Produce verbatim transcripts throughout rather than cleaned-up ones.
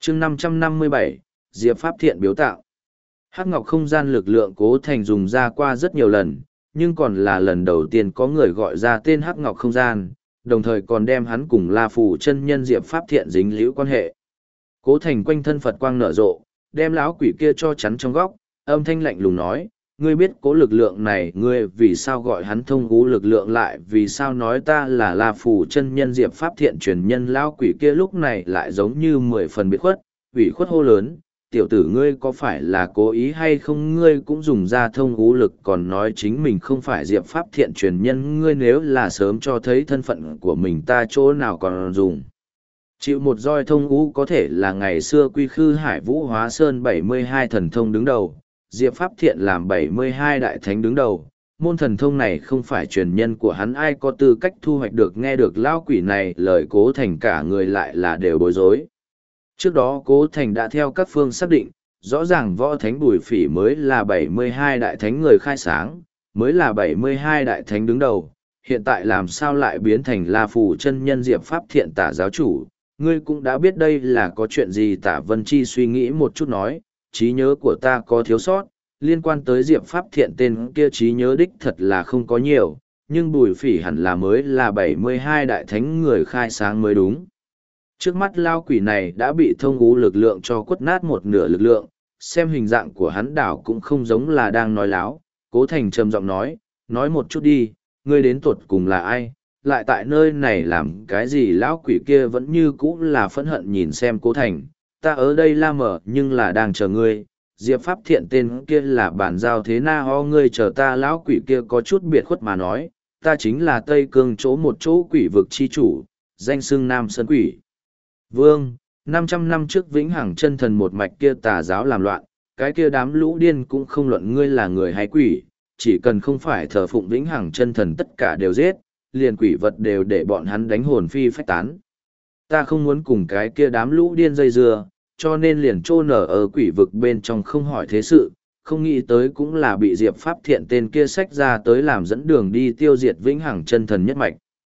chương năm trăm năm mươi bảy, Diệp Pháp Thiện biếu tạo. Hắc Ngọc không gian lực lượng Cố Thành dùng ra qua rất nhiều lần, nhưng còn là lần đầu tiên có người gọi ra tên Hắc Ngọc không gian, đồng thời còn đem hắn cùng La Phủ chân nhân Diệp Pháp Thiện dính liễu quan hệ. Cố Thành quanh thân Phật quang nở rộ, đem lão quỷ kia cho chắn trong góc, âm thanh lạnh lùng nói, ngươi biết cố lực lượng này, ngươi vì sao gọi hắn thông ngũ lực lượng lại, vì sao nói ta là La Phủ chân nhân Diệp Pháp Thiện truyền nhân. Lão quỷ kia lúc này lại giống như mười phần biệt khuất, ủy khuất hô lớn, tiểu tử ngươi có phải là cố ý hay không, ngươi cũng dùng ra thông ngũ lực còn nói chính mình không phải Diệp Pháp Thiện truyền nhân, ngươi nếu là sớm cho thấy thân phận của mình ta chỗ nào còn dùng. Chịu một roi thông ngũ có thể là ngày xưa quy khư hải vũ hóa sơn bảy mươi hai thần thông đứng đầu, Diệp Pháp Thiện làm bảy mươi hai đại thánh đứng đầu, môn thần thông này không phải truyền nhân của hắn, ai có tư cách thu hoạch được. Nghe được lão quỷ này lời, Cố Thành cả người lại là đều bối rối. Trước đó Cố Thành đã theo các phương xác định, rõ ràng võ thánh Bùi Phỉ mới là bảy mươi hai đại thánh người khai sáng, mới là bảy mươi hai đại thánh đứng đầu, hiện tại làm sao lại biến thành La Phủ chân nhân Diệp Pháp Thiện tả giáo chủ. Ngươi cũng đã biết đây là có chuyện gì. Tả Vân Chi suy nghĩ một chút nói, trí nhớ của ta có thiếu sót, liên quan tới Diệp Pháp Thiện tên kia trí nhớ đích thật là không có nhiều, nhưng Bùi Phỉ hẳn là mới là bảy mươi hai đại thánh người khai sáng mới đúng. Trước mắt lao quỷ này đã bị thông ngũ lực lượng cho quất nát một nửa lực lượng, xem hình dạng của hắn đảo cũng không giống là đang nói láo. Cố Thành trầm giọng nói, nói một chút đi, ngươi đến tuột cùng là ai, lại tại nơi này làm cái gì. Lão quỷ kia vẫn như cũ là phẫn hận nhìn xem Cố Thành, ta ở đây la mở nhưng là đang chờ ngươi. Diệp Pháp Thiện tên kia là bản giao thế na ho, ngươi chờ ta. Lão quỷ kia có chút biệt khuất mà nói, ta chính là Tây Cương chỗ một chỗ quỷ vực chi chủ, danh xưng Nam Sơn Quỷ Vương. Năm trăm năm trước Vĩnh Hằng chân thần một mạch kia tà giáo làm loạn, cái kia đám lũ điên cũng không luận ngươi là người hay quỷ, chỉ cần không phải thờ phụng Vĩnh Hằng chân thần tất cả đều giết, liền quỷ vật đều để bọn hắn đánh hồn phi phách tán. Ta không muốn cùng cái kia đám lũ điên dây dưa, cho nên liền trô nở ở quỷ vực bên trong không hỏi thế sự, không nghĩ tới cũng là bị Diệp Pháp Thiện tên kia xách ra tới làm dẫn đường đi tiêu diệt Vĩnh Hằng chân thần nhất mạch.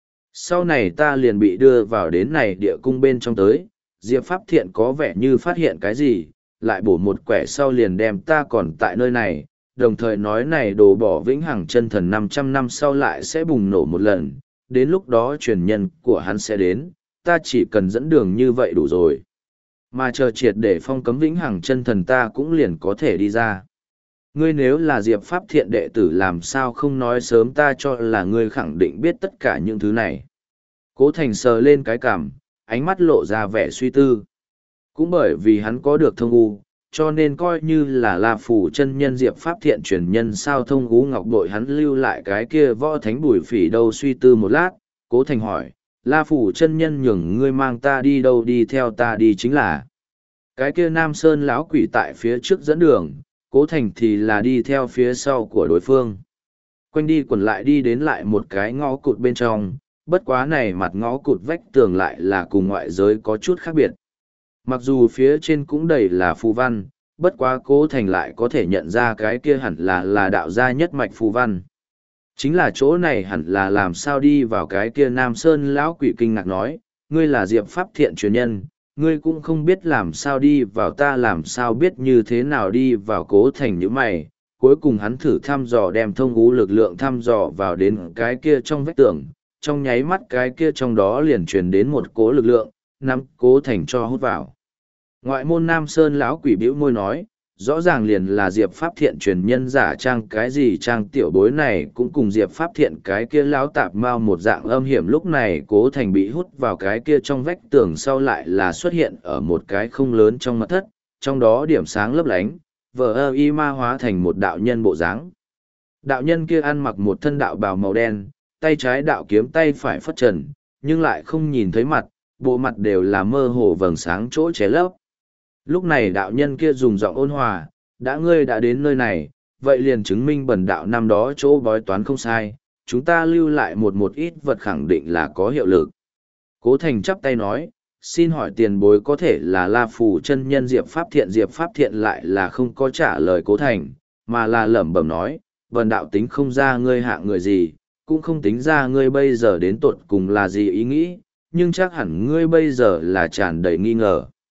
Sau này ta liền bị đưa vào đến này địa cung bên trong tới, Diệp Pháp Thiện có vẻ như phát hiện cái gì, lại bổ một quẻ sau liền đem ta còn tại nơi này, đồng thời nói này đồ bỏ Vĩnh Hằng chân thần năm trăm năm sau lại sẽ bùng nổ một lần, đến lúc đó truyền nhân của hắn sẽ đến, ta chỉ cần dẫn đường như vậy đủ rồi. Mà chờ triệt để phong cấm Vĩnh Hằng chân thần ta cũng liền có thể đi ra. Ngươi nếu là Diệp Pháp Thiện đệ tử làm sao không nói sớm, ta cho là ngươi khẳng định biết tất cả những thứ này. Cố Thành sờ lên cái cằm, ánh mắt lộ ra vẻ suy tư. Cũng bởi vì hắn có được thông u, cho nên coi như là La Phủ chân nhân Diệp Pháp Thiện truyền nhân sao thông u ngọc bội hắn lưu lại cái kia võ thánh Bùi Phỉ đâu. Suy tư một lát, Cố Thành hỏi, La Phủ chân nhân nhường ngươi mang ta đi đâu? Đi theo ta đi chính là. Cái kia Nam Sơn lão quỷ tại phía trước dẫn đường, Cố Thành thì là đi theo phía sau của đối phương. Quanh đi quẩn lại đi đến lại một cái ngõ cụt bên trong, bất quá này mặt ngõ cụt vách tường lại là cùng ngoại giới có chút khác biệt. Mặc dù phía trên cũng đầy là phù văn, bất quá Cố Thành lại có thể nhận ra cái kia hẳn là là đạo gia nhất mạch phù văn. Chính là chỗ này hẳn là làm sao đi vào. Cái kia Nam Sơn lão quỷ kinh ngạc nói, ngươi là Diệp Pháp Thiện truyền nhân, ngươi cũng không biết làm sao đi vào, ta làm sao biết như thế nào đi vào. Cố Thành nhíu mày, cuối cùng hắn thử thăm dò đem thông ngũ lực lượng thăm dò vào đến cái kia trong vách tường, trong nháy mắt cái kia trong đó liền truyền đến một cố lực lượng, nắm Cố Thành cho hút vào. Ngoại môn Nam Sơn lão quỷ bĩu môi nói, rõ ràng liền là Diệp Pháp Thiện truyền nhân giả trang cái gì trang, tiểu bối này cũng cùng Diệp Pháp Thiện cái kia lão tạp mao một dạng âm hiểm. Lúc này Cố Thành bị hút vào cái kia trong vách tường sau lại là xuất hiện ở một cái không lớn trong mật thất, trong đó điểm sáng lấp lánh, vờ ơ y ma hóa thành một đạo nhân bộ dáng. Đạo nhân kia ăn mặc một thân đạo bào màu đen, tay trái đạo kiếm tay phải phất trần, nhưng lại không nhìn thấy mặt, bộ mặt đều là mơ hồ vầng sáng chỗ ché lấp. Lúc này đạo nhân kia dùng giọng ôn hòa, đã ngươi đã đến nơi này, vậy liền chứng minh bần đạo năm đó chỗ bói toán không sai, chúng ta lưu lại một một ít vật khẳng định là có hiệu lực. Cố Thành chắp tay nói, xin hỏi tiền bối có thể là La Phủ chân nhân Diệp Pháp Thiện? Diệp Pháp Thiện lại là không có trả lời Cố Thành, mà là lẩm bẩm nói, bần đạo tính không ra ngươi hạ người gì, cũng không tính ra ngươi bây giờ đến tột cùng là gì ý nghĩ, nhưng chắc hẳn ngươi bây giờ là tràn đầy nghi ngờ.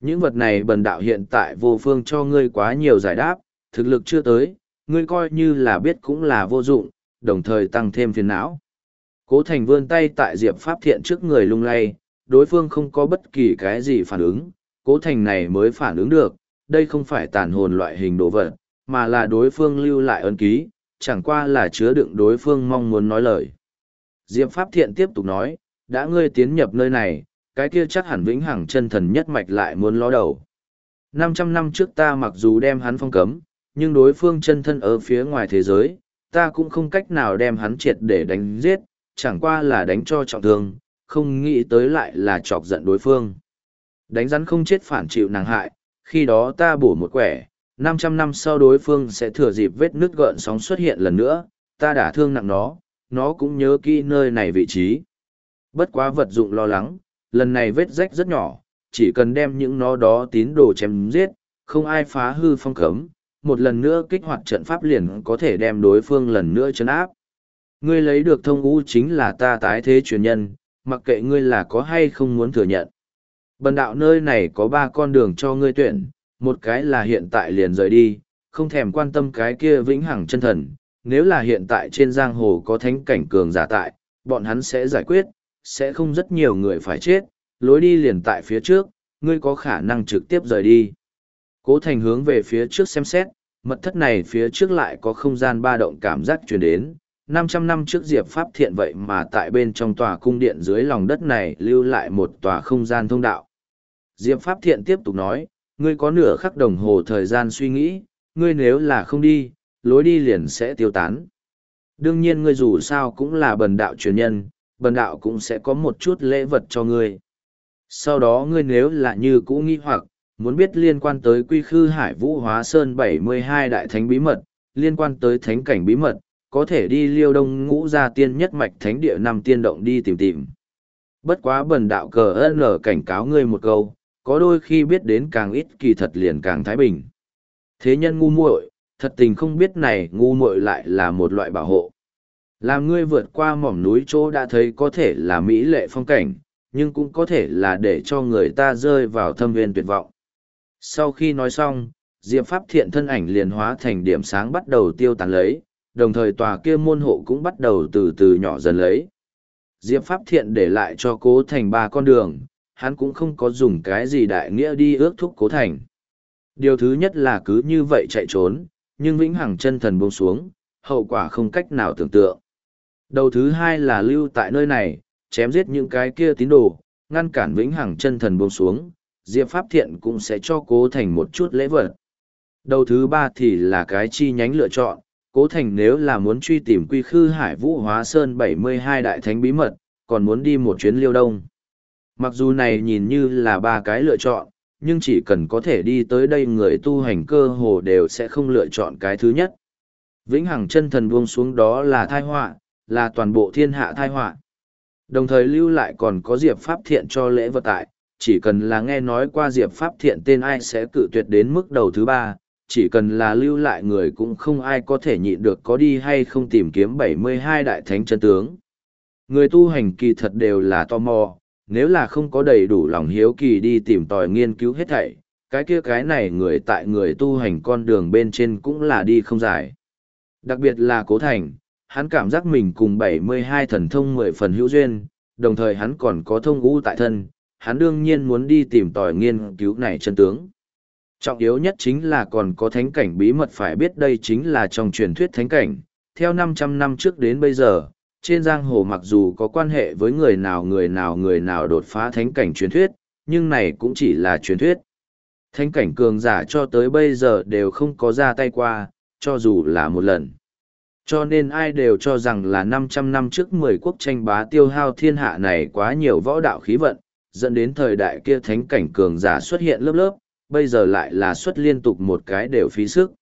Những vật này bần đạo hiện tại vô phương cho ngươi quá nhiều giải đáp, thực lực chưa tới, ngươi coi như là biết cũng là vô dụng, đồng thời tăng thêm phiền não. Cố Thành vươn tay tại Diệp Pháp Thiện trước người lung lay, đối phương không có bất kỳ cái gì phản ứng, Cố Thành này mới phản ứng được, đây không phải tàn hồn loại hình đồ vật, mà là đối phương lưu lại ấn ký, chẳng qua là chứa đựng đối phương mong muốn nói lời. Diệp Pháp Thiện tiếp tục nói, đã ngươi tiến nhập nơi này, cái kia chắc hẳn vĩnh hằng chân thần nhất mạch lại muốn ló đầu. năm trăm năm trước ta mặc dù đem hắn phong cấm, nhưng đối phương chân thân ở phía ngoài thế giới, ta cũng không cách nào đem hắn triệt để đánh giết, chẳng qua là đánh cho trọng thương, không nghĩ tới lại là chọc giận đối phương. Đánh rắn không chết phản chịu nàng hại, khi đó ta bổ một quẻ, năm trăm năm sau đối phương sẽ thừa dịp vết nứt gợn sóng xuất hiện lần nữa, ta đã thương nặng nó, nó cũng nhớ kỹ nơi này vị trí. Bất quá vật dụng lo lắng, lần này vết rách rất nhỏ, chỉ cần đem những nó đó tín đồ chém giết, không ai phá hư phong cấm, một lần nữa kích hoạt trận pháp liền có thể đem đối phương lần nữa trấn áp. Ngươi lấy được thông ngũ chính là ta tái thế truyền nhân, mặc kệ ngươi là có hay không muốn thừa nhận. Bần đạo nơi này có ba con đường cho ngươi tuyển, một cái là hiện tại liền rời đi, không thèm quan tâm cái kia vĩnh hằng chân thần, nếu là hiện tại trên giang hồ có thánh cảnh cường giả tại, bọn hắn sẽ giải quyết, sẽ không rất nhiều người phải chết, lối đi liền tại phía trước, ngươi có khả năng trực tiếp rời đi. Cố Thành hướng về phía trước xem xét, mật thất này phía trước lại có không gian ba động cảm giác truyền đến, năm trăm năm trước Diệp Pháp Thiện vậy mà tại bên trong tòa cung điện dưới lòng đất này lưu lại một tòa không gian thông đạo. Diệp Pháp Thiện tiếp tục nói, ngươi có nửa khắc đồng hồ thời gian suy nghĩ, ngươi nếu là không đi, lối đi liền sẽ tiêu tán. Đương nhiên ngươi dù sao cũng là bần đạo truyền nhân, bần đạo cũng sẽ có một chút lễ vật cho ngươi. Sau đó ngươi nếu là như cũ nghi hoặc, muốn biết liên quan tới Quy Khư Hải Vũ Hóa Sơn bảy mươi hai đại thánh bí mật, liên quan tới thánh cảnh bí mật, có thể đi Liêu Đông Ngũ Gia Tiên Nhất Mạch Thánh Địa năm tiên động đi tìm tìm. Bất quá bần đạo cờ ơn ở cảnh cáo ngươi một câu, có đôi khi biết đến càng ít kỳ thật liền càng thái bình. Thế nhân ngu muội, thật tình không biết này ngu muội lại là một loại bảo hộ. Làm ngươi vượt qua mỏm núi chỗ đã thấy có thể là mỹ lệ phong cảnh, nhưng cũng có thể là để cho người ta rơi vào thâm viên tuyệt vọng. Sau khi nói xong, Diệp Pháp Thiện thân ảnh liền hóa thành điểm sáng bắt đầu tiêu tán lấy, đồng thời tòa kia môn hộ cũng bắt đầu từ từ nhỏ dần lấy. Diệp Pháp Thiện để lại cho Cố Thành ba con đường, hắn cũng không có dùng cái gì đại nghĩa đi ước thúc Cố Thành. Điều thứ nhất là cứ như vậy chạy trốn, nhưng vĩnh hằng chân thần buông xuống, hậu quả không cách nào tưởng tượng. Đầu thứ hai là lưu tại nơi này, chém giết những cái kia tín đồ, ngăn cản vĩnh hằng chân thần buông xuống, Diệp Pháp Thiện cũng sẽ cho Cố Thành một chút lễ vật. Đầu thứ ba thì là cái chi nhánh lựa chọn, Cố Thành nếu là muốn truy tìm Quy Khư Hải Vũ Hóa Sơn bảy mươi hai đại thánh bí mật, còn muốn đi một chuyến Liêu Đông. Mặc dù này nhìn như là ba cái lựa chọn, nhưng chỉ cần có thể đi tới đây người tu hành cơ hồ đều sẽ không lựa chọn cái thứ nhất. Vĩnh hằng chân thần buông xuống đó là tai họa, là toàn bộ thiên hạ tai họa. Đồng thời lưu lại còn có Diệp Pháp Thiện cho lễ vật tại, chỉ cần là nghe nói qua Diệp Pháp Thiện tên ai sẽ cự tuyệt đến mức đầu thứ ba, chỉ cần là lưu lại người cũng không ai có thể nhịn được có đi hay không tìm kiếm bảy mươi hai đại thánh chân tướng. Người tu hành kỳ thật đều là tò mò, nếu là không có đầy đủ lòng hiếu kỳ đi tìm tòi nghiên cứu hết thảy, cái kia cái này người tại người tu hành con đường bên trên cũng là đi không dài. Đặc biệt là Cố Thành, hắn cảm giác mình cùng bảy mươi hai thần thông mười phần hữu duyên, đồng thời hắn còn có thông ngũ tại thân, hắn đương nhiên muốn đi tìm tòi nghiên cứu này chân tướng. Trọng yếu nhất chính là còn có thánh cảnh bí mật phải biết đây chính là trong truyền thuyết thánh cảnh. Theo năm trăm năm trước đến bây giờ, trên giang hồ mặc dù có quan hệ với người nào người nào người nào đột phá thánh cảnh truyền thuyết, nhưng này cũng chỉ là truyền thuyết. Thánh cảnh cường giả cho tới bây giờ đều không có ra tay qua, cho dù là một lần. Cho nên ai đều cho rằng là năm trăm năm trước mười quốc tranh bá tiêu hao thiên hạ này quá nhiều võ đạo khí vận, dẫn đến thời đại kia thánh cảnh cường giả xuất hiện lớp lớp, bây giờ lại là xuất liên tục một cái đều phí sức.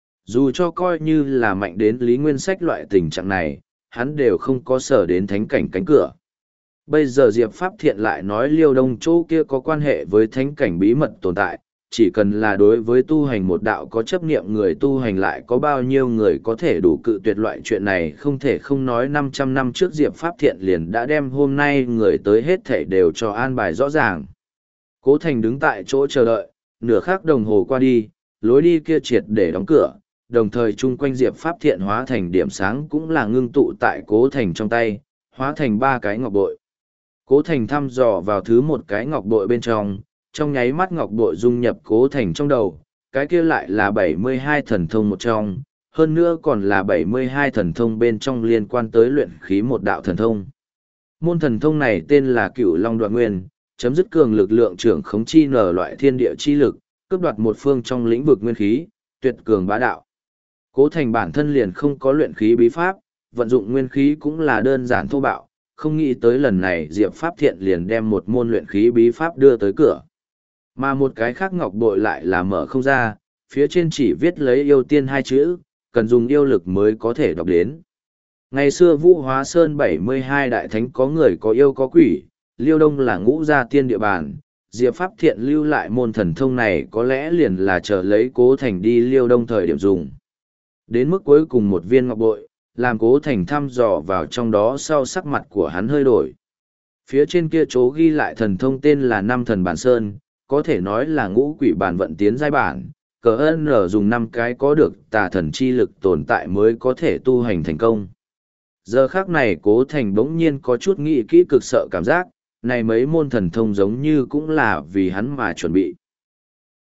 Dù cho coi như là mạnh đến Lý Nguyên Sách loại tình trạng này, hắn đều không có sở đến thánh cảnh cánh cửa. Bây giờ Diệp Pháp Thiện lại nói Liêu Đông chỗ kia có quan hệ với thánh cảnh bí mật tồn tại, chỉ cần là đối với tu hành một đạo có chấp niệm người tu hành lại có bao nhiêu người có thể đủ cự tuyệt loại chuyện này không thể không nói năm trăm năm trước Diệp Pháp Thiện liền đã đem hôm nay người tới hết thể đều cho an bài rõ ràng. Cố Thành đứng tại chỗ chờ đợi, nửa khắc đồng hồ qua đi, lối đi kia triệt để đóng cửa, đồng thời chung quanh Diệp Pháp Thiện hóa thành điểm sáng cũng là ngưng tụ tại Cố Thành trong tay, hóa thành ba cái ngọc bội. Cố Thành thăm dò vào thứ một cái ngọc bội bên trong, trong nháy mắt ngọc bội dung nhập Cố Thành trong đầu, cái kia lại là bảy mươi hai thần thông một trong, hơn nữa còn là bảy mươi hai thần thông bên trong liên quan tới luyện khí một đạo thần thông. Môn thần thông này tên là Cửu Long Đoạt Nguyên, chấm dứt cường lực lượng trưởng khống chi nở loại thiên địa chi lực, cướp đoạt một phương trong lĩnh vực nguyên khí, tuyệt cường bá đạo. Cố Thành bản thân liền không có luyện khí bí pháp, vận dụng nguyên khí cũng là đơn giản thô bạo, không nghĩ tới lần này Diệp Pháp Thiện liền đem một môn luyện khí bí pháp đưa tới cửa. Mà một cái khác ngọc bội lại là mở không ra, phía trên chỉ viết lấy yêu tiên hai chữ, cần dùng yêu lực mới có thể đọc đến. Ngày xưa Vũ Hóa Sơn bảy mươi hai đại thánh có người có yêu có quỷ, Liêu Đông là ngũ gia tiên địa bàn, Diệp Pháp Thiện lưu lại môn thần thông này có lẽ liền là chờ lấy Cố Thành đi Liêu Đông thời điểm dùng. Đến mức cuối cùng một viên ngọc bội, làm Cố Thành thăm dò vào trong đó sau sắc mặt của hắn hơi đổi. Phía trên kia chỗ ghi lại thần thông tên là Năm Thần Bản Sơn, có thể nói là ngũ quỷ bản vận tiến giai bản, cờ ơn ở dùng năm cái có được tà thần chi lực tồn tại mới có thể tu hành thành công. Giờ khác này Cố Thành bỗng nhiên có chút nghĩ kỹ cực sợ cảm giác, này mấy môn thần thông giống như cũng là vì hắn mà chuẩn bị.